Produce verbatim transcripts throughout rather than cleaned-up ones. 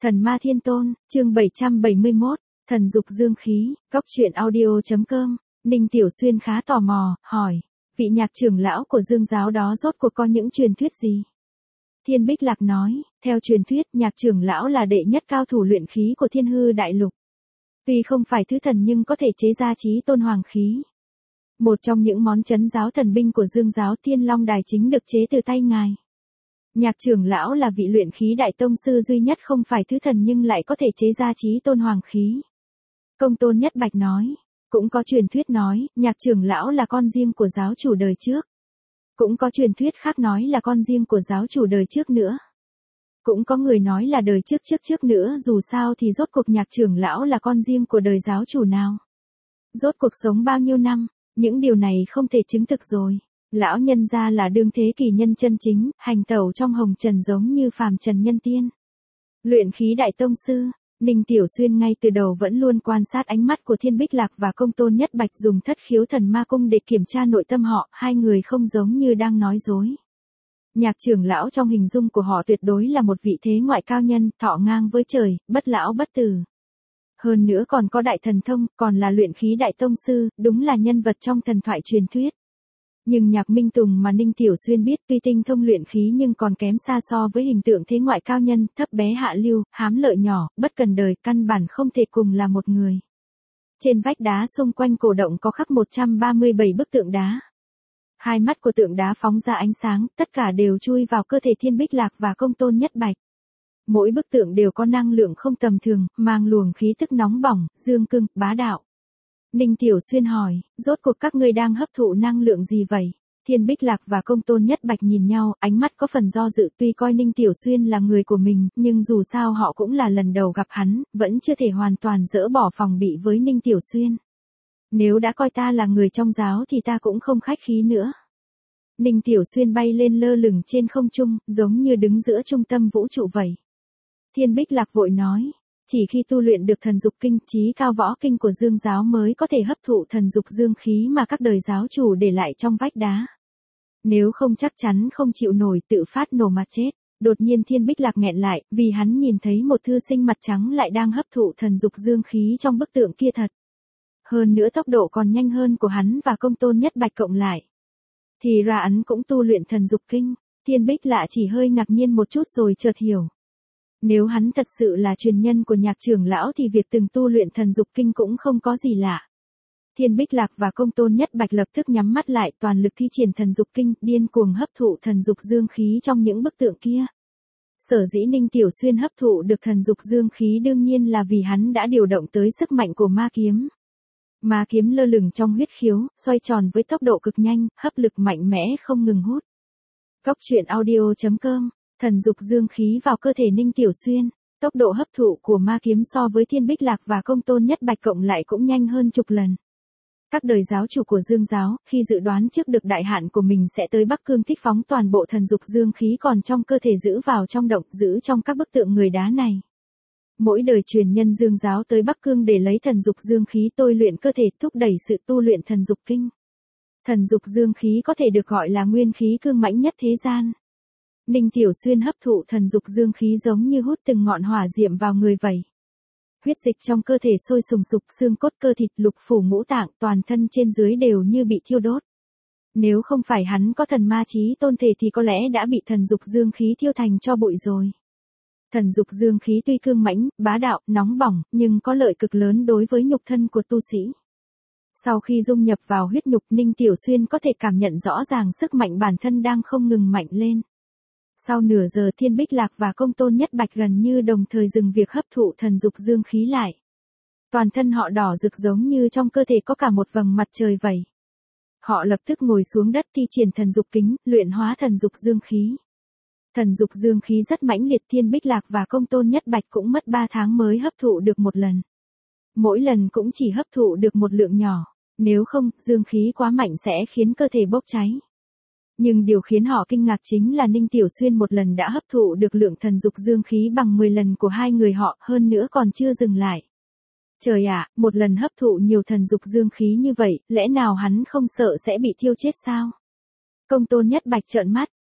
Thần ma thiên tôn, chương bảy trăm bảy mươi mốt, thần dục dương khí, góc truyện audio.com, Ninh Tiểu Xuyên khá tò mò, hỏi, vị nhạc trưởng lão của Dương giáo đó rốt cuộc có những truyền thuyết gì? Thiên Bích Lạc nói, theo truyền thuyết, nhạc trưởng lão là đệ nhất cao thủ luyện khí của Thiên Hư Đại Lục. Tuy không phải thứ thần nhưng có thể chế ra chí tôn hoàng khí. Một trong những món trấn giáo thần binh của Dương giáo Thiên Long Đài chính được chế từ tay ngài. Nhạc trưởng lão là vị luyện khí đại tông sư duy nhất không phải thứ thần nhưng lại có thể chế ra chí tôn hoàng khí. Công tôn Nhất Bạch nói, cũng có truyền thuyết nói, nhạc trưởng lão là con riêng của giáo chủ đời trước. Cũng có truyền thuyết khác nói là con riêng của giáo chủ đời trước nữa. Cũng có người nói là đời trước trước trước nữa, dù sao thì rốt cuộc nhạc trưởng lão là con riêng của đời giáo chủ nào. Rốt cuộc sống bao nhiêu năm, những điều này không thể chứng thực rồi. Lão nhân gia là đương thế kỳ nhân chân chính, hành tẩu trong hồng trần giống như phàm trần nhân tiên. Luyện khí đại tông sư, Ninh Tiểu Xuyên ngay từ đầu vẫn luôn quan sát ánh mắt của Thiên Bích Lạc và Công tôn Nhất Bạch dùng thất khiếu thần ma cung để kiểm tra nội tâm họ, hai người không giống như đang nói dối. Nhạc trưởng lão trong hình dung của họ tuyệt đối là một vị thế ngoại cao nhân, thọ ngang với trời, bất lão bất tử. Hơn nữa còn có đại thần thông, còn là luyện khí đại tông sư, đúng là nhân vật trong thần thoại truyền thuyết. Nhưng Nhạc Minh Tùng mà Ninh Tiểu Xuyên biết tuy tinh thông luyện khí nhưng còn kém xa so với hình tượng thế ngoại cao nhân, thấp bé hạ lưu, hám lợi nhỏ, bất cần đời, căn bản không thể cùng là một người. Trên vách đá xung quanh cổ động có khắc một trăm ba mươi bảy bức tượng đá. Hai mắt của tượng đá phóng ra ánh sáng, tất cả đều chui vào cơ thể Thiên Bích Lạc và Công tôn Nhất Bạch. Mỗi bức tượng đều có năng lượng không tầm thường, mang luồng khí tức nóng bỏng, dương cương, bá đạo. Ninh Tiểu Xuyên hỏi, rốt cuộc các ngươi đang hấp thụ năng lượng gì vậy? Thiên Bích Lạc và Công tôn Nhất Bạch nhìn nhau, ánh mắt có phần do dự, tuy coi Ninh Tiểu Xuyên là người của mình, nhưng dù sao họ cũng là lần đầu gặp hắn, vẫn chưa thể hoàn toàn dỡ bỏ phòng bị với Ninh Tiểu Xuyên. Nếu đã coi ta là người trong giáo thì ta cũng không khách khí nữa. Ninh Tiểu Xuyên bay lên lơ lửng trên không trung, giống như đứng giữa trung tâm vũ trụ vậy. Thiên Bích Lạc vội nói, chỉ khi tu luyện được thần dục kinh, chí cao võ kinh của Dương giáo mới có thể hấp thụ thần dục dương khí mà các đời giáo chủ để lại trong vách đá. Nếu không chắc chắn không chịu nổi, tự phát nổ mà chết. Đột nhiên Thiên Bích Lạc nghẹn lại, vì hắn nhìn thấy một thư sinh mặt trắng lại đang hấp thụ thần dục dương khí trong bức tượng kia thật. Hơn nữa tốc độ còn nhanh hơn của hắn và Công tôn Nhất Bạch cộng lại. Thì ra hắn cũng tu luyện thần dục kinh. Thiên Bích Lạc chỉ hơi ngạc nhiên một chút rồi chợt hiểu. Nếu hắn thật sự là truyền nhân của nhạc trưởng lão thì việc từng tu luyện thần dục kinh cũng không có gì lạ. Thiên Bích Lạc và Công tôn Nhất Bạch lập tức nhắm mắt lại, toàn lực thi triển thần dục kinh, điên cuồng hấp thụ thần dục dương khí trong những bức tượng kia. Sở dĩ Ninh Tiểu Xuyên hấp thụ được thần dục dương khí đương nhiên là vì hắn đã điều động tới sức mạnh của ma kiếm. Ma kiếm lơ lửng trong huyết khiếu, xoay tròn với tốc độ cực nhanh, hấp lực mạnh mẽ không ngừng hút. Góc truyện audio.com, thần dục dương khí vào cơ thể Ninh Tiểu Xuyên, tốc độ hấp thụ của ma kiếm so với Thiên Bích Lạc và Công tôn Nhất Bạch cộng lại cũng nhanh hơn chục lần. Các đời giáo chủ của Dương giáo, khi dự đoán trước được đại hạn của mình sẽ tới Bắc Cương thích phóng toàn bộ thần dục dương khí còn trong cơ thể giữ vào trong động, giữ trong các bức tượng người đá này. Mỗi đời truyền nhân Dương giáo tới Bắc Cương để lấy thần dục dương khí tôi luyện cơ thể, thúc đẩy sự tu luyện thần dục kinh. Thần dục dương khí có thể được gọi là nguyên khí cương mãnh nhất thế gian. Ninh Tiểu Xuyên hấp thụ thần dục dương khí giống như hút từng ngọn hỏa diệm vào người vậy. Huyết dịch trong cơ thể sôi sùng sục, xương cốt cơ thịt lục phủ ngũ tạng toàn thân trên dưới đều như bị thiêu đốt. Nếu không phải hắn có thần ma chí tôn thể thì có lẽ đã bị thần dục dương khí thiêu thành tro bụi rồi. Thần dục dương khí tuy cương mãnh, bá đạo, nóng bỏng, nhưng có lợi cực lớn đối với nhục thân của tu sĩ. Sau khi dung nhập vào huyết nhục, Ninh Tiểu Xuyên có thể cảm nhận rõ ràng sức mạnh bản thân đang không ngừng mạnh lên. Sau nửa giờ Thiên Bích Lạc và Công tôn Nhất Bạch gần như đồng thời dừng việc hấp thụ thần dục dương khí lại. Toàn thân họ đỏ rực giống như trong cơ thể có cả một vầng mặt trời vậy. Họ lập tức ngồi xuống đất thi triển thần dục kính, luyện hóa thần dục dương khí. Thần dục dương khí rất mãnh liệt, Thiên Bích Lạc và Công tôn Nhất Bạch cũng mất ba tháng mới hấp thụ được một lần. Mỗi lần cũng chỉ hấp thụ được một lượng nhỏ, nếu không, dương khí quá mạnh sẽ khiến cơ thể bốc cháy. Nhưng điều khiến họ kinh ngạc chính là Ninh Tiểu Xuyên một lần đã hấp thụ được lượng thần dục dương khí bằng mười lần của hai người họ, hơn nữa còn chưa dừng lại. Trời ạ, một lần hấp thụ nhiều thần dục dương khí như vậy, lẽ nào hắn không sợ sẽ bị thiêu chết sao? Công tôn Nhất Bạch trợn mắt,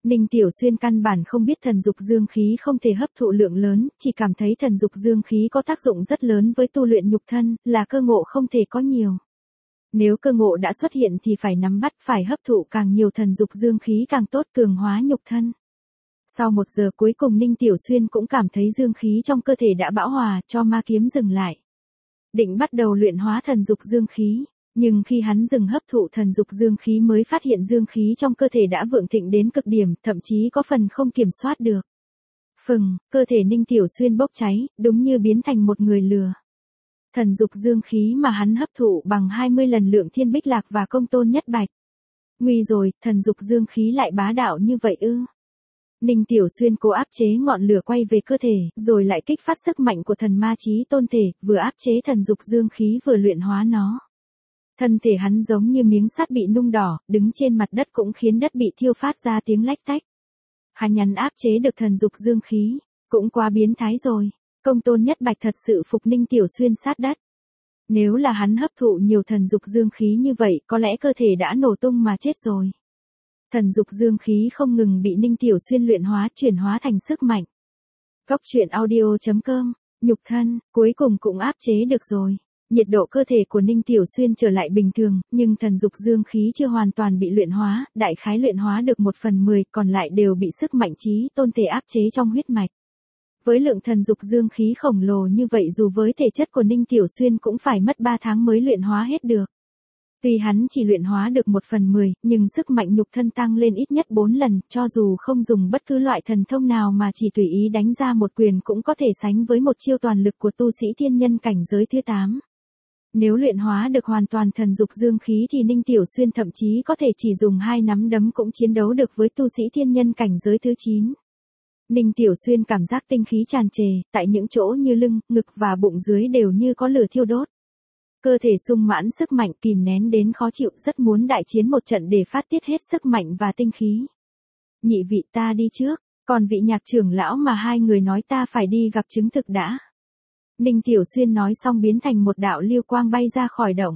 Ninh Tiểu Xuyên căn bản không biết thần dục dương khí không thể hấp thụ lượng lớn, chỉ cảm thấy thần dục dương khí có tác dụng rất lớn với tu luyện nhục thân, là cơ ngộ không thể có nhiều. Nếu cơ ngộ đã xuất hiện thì phải nắm bắt, phải hấp thụ càng nhiều thần dục dương khí càng tốt, cường hóa nhục thân. Sau một giờ cuối cùng Ninh Tiểu Xuyên cũng cảm thấy dương khí trong cơ thể đã bão hòa, cho ma kiếm dừng lại. Định bắt đầu luyện hóa thần dục dương khí, nhưng khi hắn dừng hấp thụ thần dục dương khí mới phát hiện dương khí trong cơ thể đã vượng thịnh đến cực điểm, thậm chí có phần không kiểm soát được. Phừng, cơ thể Ninh Tiểu Xuyên bốc cháy, đúng như biến thành một người lừa. Thần dục dương khí mà hắn hấp thụ bằng hai mươi lần lượng Thiên Bích Lạc và Công Tôn Nhất Bạch. Nguy rồi, thần dục dương khí lại bá đạo như vậy ư? Ninh Tiểu Xuyên cố áp chế ngọn lửa quay về cơ thể, rồi lại kích phát sức mạnh của thần ma chí tôn thể, vừa áp chế thần dục dương khí vừa luyện hóa nó. Thân thể hắn giống như miếng sắt bị nung đỏ, đứng trên mặt đất cũng khiến đất bị thiêu phát ra tiếng lách tách. Hắn nhắn áp chế được thần dục dương khí, cũng quá biến thái rồi. Công Tôn Nhất Bạch thật sự phục Ninh Tiểu Xuyên sát đất. Nếu là hắn hấp thụ nhiều thần dục dương khí như vậy, có lẽ cơ thể đã nổ tung mà chết rồi. Thần dục dương khí không ngừng bị Ninh Tiểu Xuyên luyện hóa, chuyển hóa thành sức mạnh. Góc truyện audio chấm com, nhục thân, cuối cùng cũng áp chế được rồi. Nhiệt độ cơ thể của Ninh Tiểu Xuyên trở lại bình thường, nhưng thần dục dương khí chưa hoàn toàn bị luyện hóa, đại khái luyện hóa được một phần mười, còn lại đều bị sức mạnh chí tôn thể áp chế trong huyết mạch. Với lượng thần dục dương khí khổng lồ như vậy dù với thể chất của Ninh Tiểu Xuyên cũng phải mất ba tháng mới luyện hóa hết được. Tuy hắn chỉ luyện hóa được một phần mười, nhưng sức mạnh nhục thân tăng lên ít nhất bốn lần, cho dù không dùng bất cứ loại thần thông nào mà chỉ tùy ý đánh ra một quyền cũng có thể sánh với một chiêu toàn lực của tu sĩ thiên nhân cảnh giới thứ tám. Nếu luyện hóa được hoàn toàn thần dục dương khí thì Ninh Tiểu Xuyên thậm chí có thể chỉ dùng hai nắm đấm cũng chiến đấu được với tu sĩ thiên nhân cảnh giới thứ chín. Ninh Tiểu Xuyên cảm giác tinh khí tràn trề, tại những chỗ như lưng, ngực và bụng dưới đều như có lửa thiêu đốt. Cơ thể sung mãn sức mạnh, kìm nén đến khó chịu, rất muốn đại chiến một trận để phát tiết hết sức mạnh và tinh khí. Nhị vị, ta đi trước, còn vị Nhạc trưởng lão mà hai người nói ta phải đi gặp chứng thực đã. Ninh Tiểu Xuyên nói xong biến thành một đạo lưu quang bay ra khỏi động.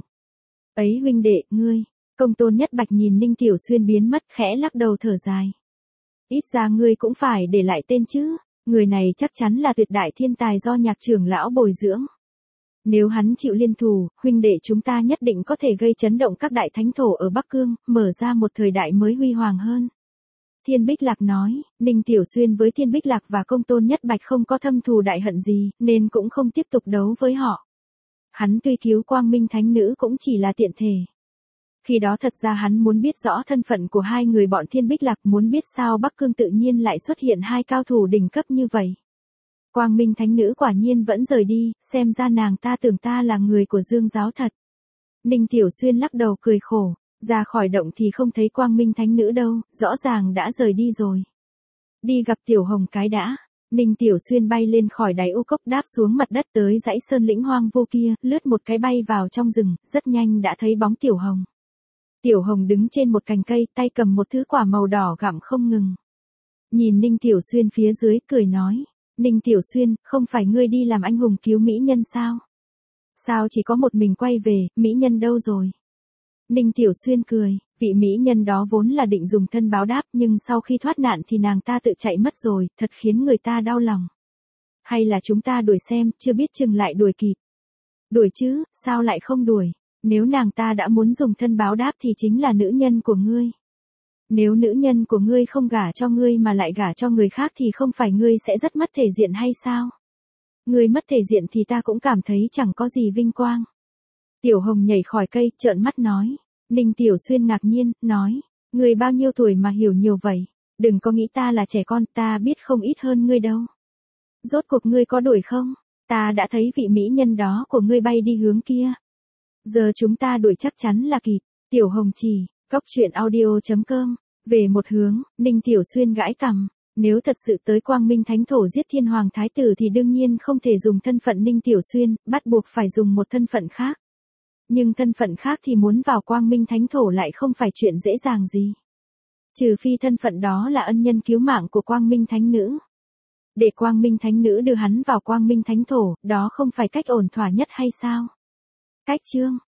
Ấy huynh đệ, ngươi. Công Tôn Nhất Bạch nhìn Ninh Tiểu Xuyên biến mất, khẽ lắc đầu thở dài. Ít ra ngươi cũng phải để lại tên chứ, người này chắc chắn là tuyệt đại thiên tài do Nhạc trưởng lão bồi dưỡng. Nếu hắn chịu liên thủ, huynh đệ chúng ta nhất định có thể gây chấn động các đại thánh thổ ở Bắc Cương, mở ra một thời đại mới huy hoàng hơn. Thiên Bích Lạc nói, Ninh Tiểu Xuyên với Thiên Bích Lạc và Công Tôn Nhất Bạch không có thâm thù đại hận gì, nên cũng không tiếp tục đấu với họ. Hắn tuy cứu Quang Minh Thánh Nữ cũng chỉ là tiện thể. Khi đó thật ra hắn muốn biết rõ thân phận của hai người bọn Thiên Bích Lạc, muốn biết sao Bắc Cương tự nhiên lại xuất hiện hai cao thủ đỉnh cấp như vậy. Quang Minh Thánh Nữ quả nhiên vẫn rời đi, xem ra nàng ta tưởng ta là người của Dương giáo thật. Ninh Tiểu Xuyên lắc đầu cười khổ, ra khỏi động thì không thấy Quang Minh Thánh Nữ đâu, rõ ràng đã rời đi rồi. Đi gặp Tiểu Hồng cái đã. Ninh Tiểu Xuyên bay lên khỏi đáy u cốc đáp xuống mặt đất tới dãy sơn lĩnh hoang vô kia, lướt một cái bay vào trong rừng, rất nhanh đã thấy bóng Tiểu Hồng. Tiểu Hồng đứng trên một cành cây, tay cầm một thứ quả màu đỏ gặm không ngừng. Nhìn Ninh Tiểu Xuyên phía dưới, cười nói. Ninh Tiểu Xuyên, không phải ngươi đi làm anh hùng cứu mỹ nhân sao? Sao chỉ có một mình quay về, mỹ nhân đâu rồi? Ninh Tiểu Xuyên cười, vị mỹ nhân đó vốn là định dùng thân báo đáp, nhưng sau khi thoát nạn thì nàng ta tự chạy mất rồi, thật khiến người ta đau lòng. Hay là chúng ta đuổi xem, chưa biết chừng lại đuổi kịp. Đuổi chứ, sao lại không đuổi? Nếu nàng ta đã muốn dùng thân báo đáp thì chính là nữ nhân của ngươi. Nếu nữ nhân của ngươi không gả cho ngươi mà lại gả cho người khác thì không phải ngươi sẽ rất mất thể diện hay sao? Ngươi mất thể diện thì ta cũng cảm thấy chẳng có gì vinh quang. Tiểu Hồng nhảy khỏi cây, trợn mắt nói. Ninh Tiểu Xuyên ngạc nhiên, nói. Ngươi bao nhiêu tuổi mà hiểu nhiều vậy? Đừng có nghĩ ta là trẻ con, ta biết không ít hơn ngươi đâu. Rốt cuộc ngươi có đuổi không? Ta đã thấy vị mỹ nhân đó của ngươi bay đi hướng kia. Giờ chúng ta đuổi chắc chắn là kịp. Tiểu Hồng chỉ. Góc truyện audio chấm com, về một hướng, Ninh Tiểu Xuyên gãi cằm, nếu thật sự tới Quang Minh Thánh Thổ giết Thiên Hoàng Thái Tử thì đương nhiên không thể dùng thân phận Ninh Tiểu Xuyên, bắt buộc phải dùng một thân phận khác. Nhưng thân phận khác thì muốn vào Quang Minh Thánh Thổ lại không phải chuyện dễ dàng gì. Trừ phi thân phận đó là ân nhân cứu mạng của Quang Minh Thánh Nữ. Để Quang Minh Thánh Nữ đưa hắn vào Quang Minh Thánh Thổ, đó không phải cách ổn thỏa nhất hay sao? Cách chương